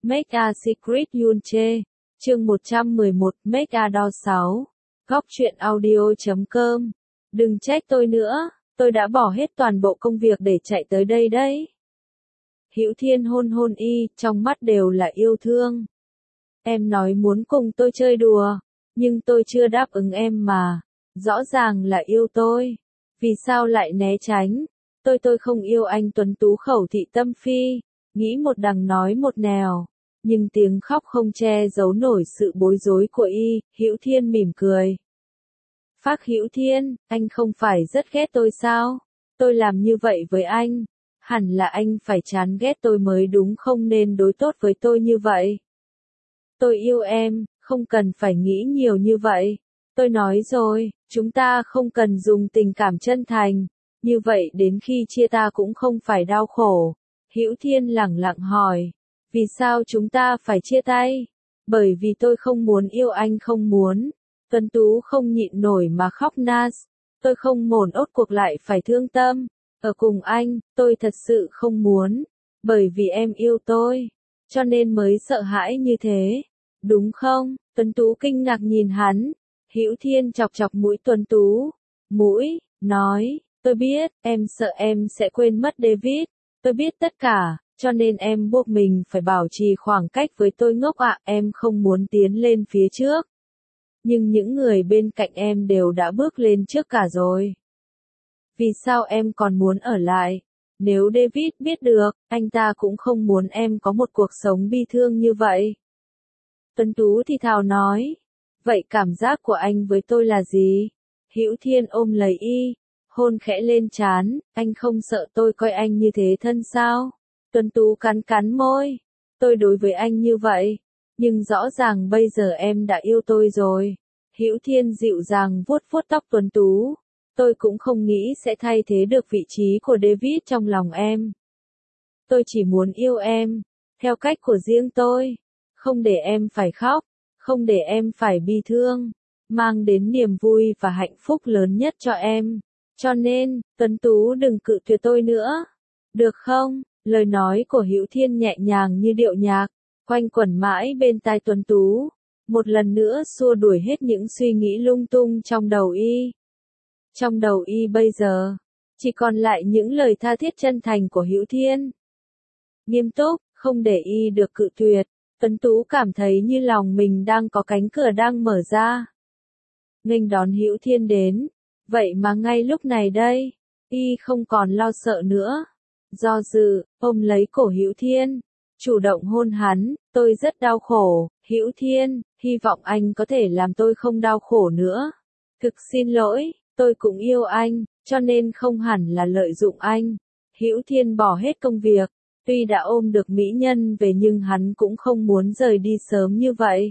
Make a Secret Yunche. Chương 111, Make a Doll 6. Góc truyện audio.com. Đừng trách tôi nữa, tôi đã bỏ hết toàn bộ công việc để chạy tới đây đấy. Hữu Thiên hôn hôn y, trong mắt đều là yêu thương. Em nói muốn cùng tôi chơi đùa, nhưng tôi chưa đáp ứng em mà. Rõ ràng là yêu tôi. Vì sao lại né tránh? Tôi không yêu anh tuấn tú khẩu thị tâm phi. Nghĩ một đằng nói một nẻo. Nhưng tiếng khóc không che giấu nổi sự bối rối của y. Hữu Thiên mỉm cười. Phác Hữu Thiên, anh không phải rất ghét tôi sao? Tôi làm như vậy với anh. Hẳn là anh phải chán ghét tôi mới đúng, không nên đối tốt với tôi như vậy. Tôi yêu em, không cần phải nghĩ nhiều như vậy. Tôi nói rồi, chúng ta không cần dùng tình cảm chân thành. Như vậy đến khi chia ta cũng không phải đau khổ. Hữu Thiên lẳng lặng hỏi. Vì sao chúng ta phải chia tay? Bởi vì tôi không muốn yêu anh, không muốn. Tuấn Tú không nhịn nổi mà khóc nas. Tôi không muốn ốt cuộc lại phải thương tâm. Ở cùng anh, tôi thật sự không muốn. Bởi vì em yêu tôi. Cho nên mới sợ hãi như thế. Đúng không? Tuấn Tú kinh ngạc nhìn hắn. Hữu Thiên chọc chọc mũi Tuấn Tú. Mũi, nói, tôi biết, em sợ em sẽ quên mất David. Tôi biết tất cả, cho nên em buộc mình phải bảo trì khoảng cách với tôi ngốc ạ. Em không muốn tiến lên phía trước. Nhưng những người bên cạnh em đều đã bước lên trước cả rồi. Vì sao em còn muốn ở lại? Nếu David biết được, anh ta cũng không muốn em có một cuộc sống bi thương như vậy. Tuấn Tú thì thào nói. Vậy cảm giác của anh với tôi là gì? Hữu Thiên ôm lấy y, hôn khẽ lên trán. Anh không sợ tôi coi anh như thế thân sao? Tuấn Tú cắn cắn môi. Tôi đối với anh như vậy. Nhưng rõ ràng bây giờ em đã yêu tôi rồi. Hữu Thiên dịu dàng vuốt vuốt tóc Tuấn Tú. Tôi cũng không nghĩ sẽ thay thế được vị trí của David trong lòng em. Tôi chỉ muốn yêu em, theo cách của riêng tôi. Không để em phải khóc, không để em phải bi thương. Mang đến niềm vui và hạnh phúc lớn nhất cho em. Cho nên, Tuấn Tú đừng cự tuyệt tôi nữa. Được không? Lời nói của Hữu Thiên nhẹ nhàng như điệu nhạc, quanh quẩn mãi bên tai Tuấn Tú. Một lần nữa xua đuổi hết những suy nghĩ lung tung trong đầu y. Trong đầu y bây giờ, chỉ còn lại những lời tha thiết chân thành của Hữu Thiên. Nghiêm túc, không để y được cự tuyệt, Tuấn Tú cảm thấy như lòng mình đang có cánh cửa đang mở ra. Nghênh đón Hữu Thiên đến, vậy mà ngay lúc này đây, y không còn lo sợ nữa. Do dự, ôm lấy cổ Hữu Thiên, chủ động hôn hắn. Tôi rất đau khổ, Hữu Thiên, hy vọng anh có thể làm tôi không đau khổ nữa. Thực xin lỗi. Tôi cũng yêu anh, cho nên không hẳn là lợi dụng anh. Hữu Thiên bỏ hết công việc, tuy đã ôm được mỹ nhân về nhưng hắn cũng không muốn rời đi sớm như vậy.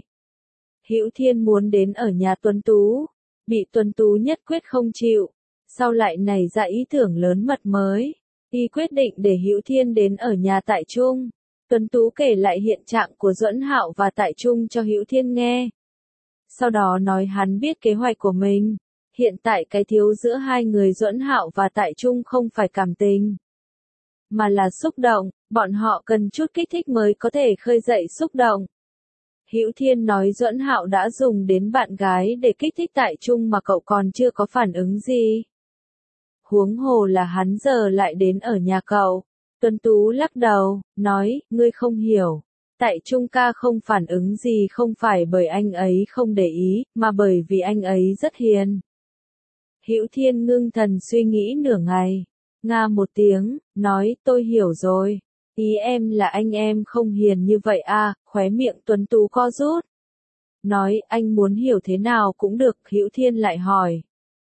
Hữu Thiên muốn đến ở nhà Tuấn Tú, bị Tuấn Tú nhất quyết không chịu, sau lại nảy ra ý tưởng lớn mật mới. Y quyết định để Hữu Thiên đến ở nhà Tại Trung. Tuấn Tú kể lại hiện trạng của Duẫn Hạo và Tại Trung cho Hữu Thiên nghe. Sau đó nói hắn biết kế hoạch của mình. Hiện tại cái thiếu giữa hai người Duẫn Hạo và Tại Trung không phải cảm tình, mà là xúc động, bọn họ cần chút kích thích mới có thể khơi dậy xúc động. Hữu Thiên nói Duẫn Hạo đã dùng đến bạn gái để kích thích Tại Trung mà cậu còn chưa có phản ứng gì. Huống hồ là hắn giờ lại đến ở nhà cậu. Tuấn Tú lắc đầu, nói, ngươi không hiểu. Tại Trung ca không phản ứng gì không phải bởi anh ấy không để ý, mà bởi vì anh ấy rất hiền. Hữu Thiên ngưng thần suy nghĩ nửa ngày, nga một tiếng, nói, tôi hiểu rồi. Ý em là anh em không hiền như vậy à? Khóe miệng Tuấn Tú co rút. Nói, anh muốn hiểu thế nào cũng được. Hữu Thiên lại hỏi.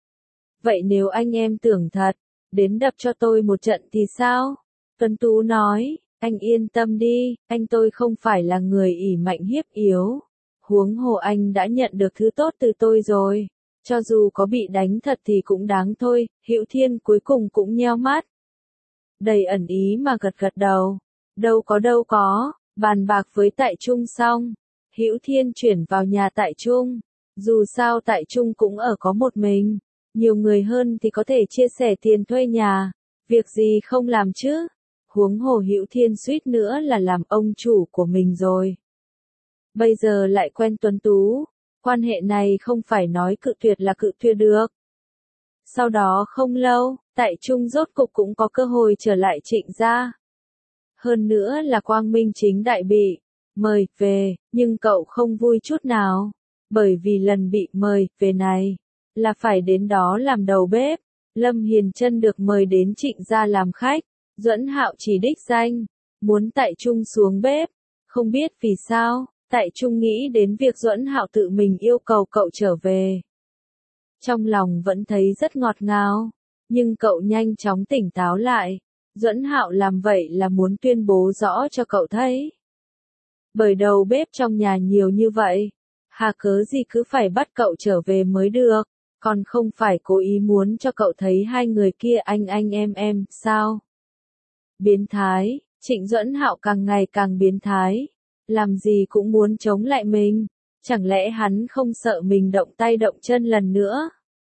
Vậy nếu anh em tưởng thật, đến đập cho tôi một trận thì sao? Tuấn Tú nói, anh yên tâm đi, anh tôi không phải là người ỷ mạnh hiếp yếu. Huống hồ anh đã nhận được thứ tốt từ tôi rồi. Cho dù có bị đánh thật thì cũng đáng thôi. Hữu Thiên cuối cùng cũng nheo mắt. Đầy ẩn ý mà gật gật đầu. Đâu có, bàn bạc với Tại Trung xong. Hữu Thiên chuyển vào nhà Tại Trung. Dù sao Tại Trung cũng ở có một mình. Nhiều người hơn thì có thể chia sẻ tiền thuê nhà. Việc gì không làm chứ? Huống hồ Hữu Thiên suýt nữa là làm ông chủ của mình rồi. Bây giờ lại quen Tuấn Tú, quan hệ này không phải nói cự tuyệt là cự tuyệt được. Sau đó không lâu, Tại Trung rốt cục cũng có cơ hội trở lại Trịnh gia. Hơn nữa là quang minh chính đại bị mời về, nhưng cậu không vui chút nào, bởi vì lần bị mời về này là phải đến đó làm đầu bếp. Lâm Hiền Chân được mời đến Trịnh gia làm khách, Duẫn Hạo chỉ đích danh muốn Tại Trung xuống bếp, không biết vì sao, Tại Trung nghĩ đến việc Duẫn Hạo tự mình yêu cầu cậu trở về. Trong lòng vẫn thấy rất ngọt ngào, nhưng cậu nhanh chóng tỉnh táo lại. Duẫn Hạo làm vậy là muốn tuyên bố rõ cho cậu thấy. Bởi đầu bếp trong nhà nhiều như vậy, hà cớ gì cứ phải bắt cậu trở về mới được, còn không phải cố ý muốn cho cậu thấy hai người kia anh em, sao? Biến thái, Trịnh Duẫn Hạo càng ngày càng biến thái, làm gì cũng muốn chống lại mình, chẳng lẽ hắn không sợ mình động tay động chân lần nữa?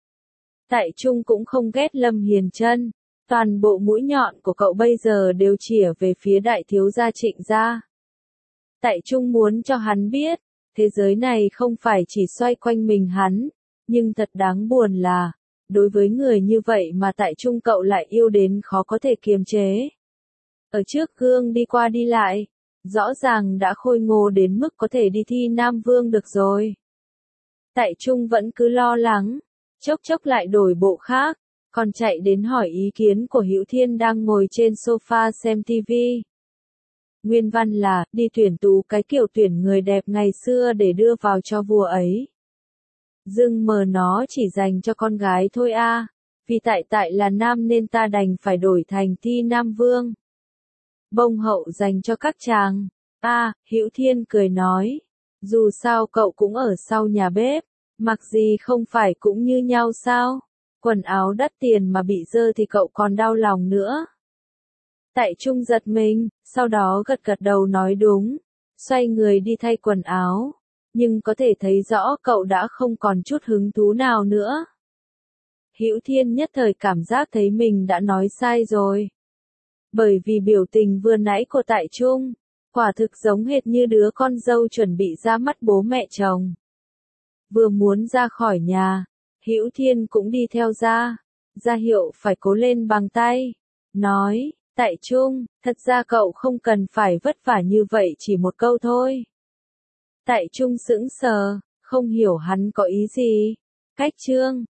Tại Trung cũng không ghét Lâm Hiền Chân, toàn bộ mũi nhọn của cậu bây giờ đều chĩa về phía đại thiếu gia Trịnh gia. Tại Trung muốn cho hắn biết, thế giới này không phải chỉ xoay quanh mình hắn, nhưng thật đáng buồn là, đối với người như vậy mà Tại Trung cậu lại yêu đến khó có thể kiềm chế. Ở trước gương đi qua đi lại, rõ ràng đã khôi ngô đến mức có thể đi thi Nam Vương được rồi. Tại Trung vẫn cứ lo lắng, chốc chốc lại đổi bộ khác, còn chạy đến hỏi ý kiến của Hữu Thiên đang ngồi trên sofa xem TV. Nguyên văn là, đi tuyển tú cái kiểu tuyển người đẹp ngày xưa để đưa vào cho vua ấy. Dưng mờ nó chỉ dành cho con gái thôi a, vì tại là nam nên ta đành phải đổi thành thi Nam Vương. Bông hậu dành cho các chàng. Hữu Thiên cười nói, dù sao cậu cũng ở sau nhà bếp, mặc gì không phải cũng như nhau sao? Quần áo đắt tiền mà bị dơ thì cậu còn đau lòng nữa. Tại Trung giật mình, sau đó gật gật đầu nói đúng, xoay người đi thay quần áo, nhưng có thể thấy rõ cậu đã không còn chút hứng thú nào nữa. Hữu Thiên nhất thời cảm giác thấy mình đã nói sai rồi. Bởi vì biểu tình vừa nãy của Tại Trung, quả thực giống hệt như đứa con dâu chuẩn bị ra mắt bố mẹ chồng. Vừa muốn ra khỏi nhà, Hữu Thiên cũng đi theo ra hiệu phải cố lên bằng tay, nói, Tại Trung, thật ra cậu không cần phải vất vả như vậy chỉ một câu thôi. Tại Trung sững sờ, không hiểu hắn có ý gì. Cách chương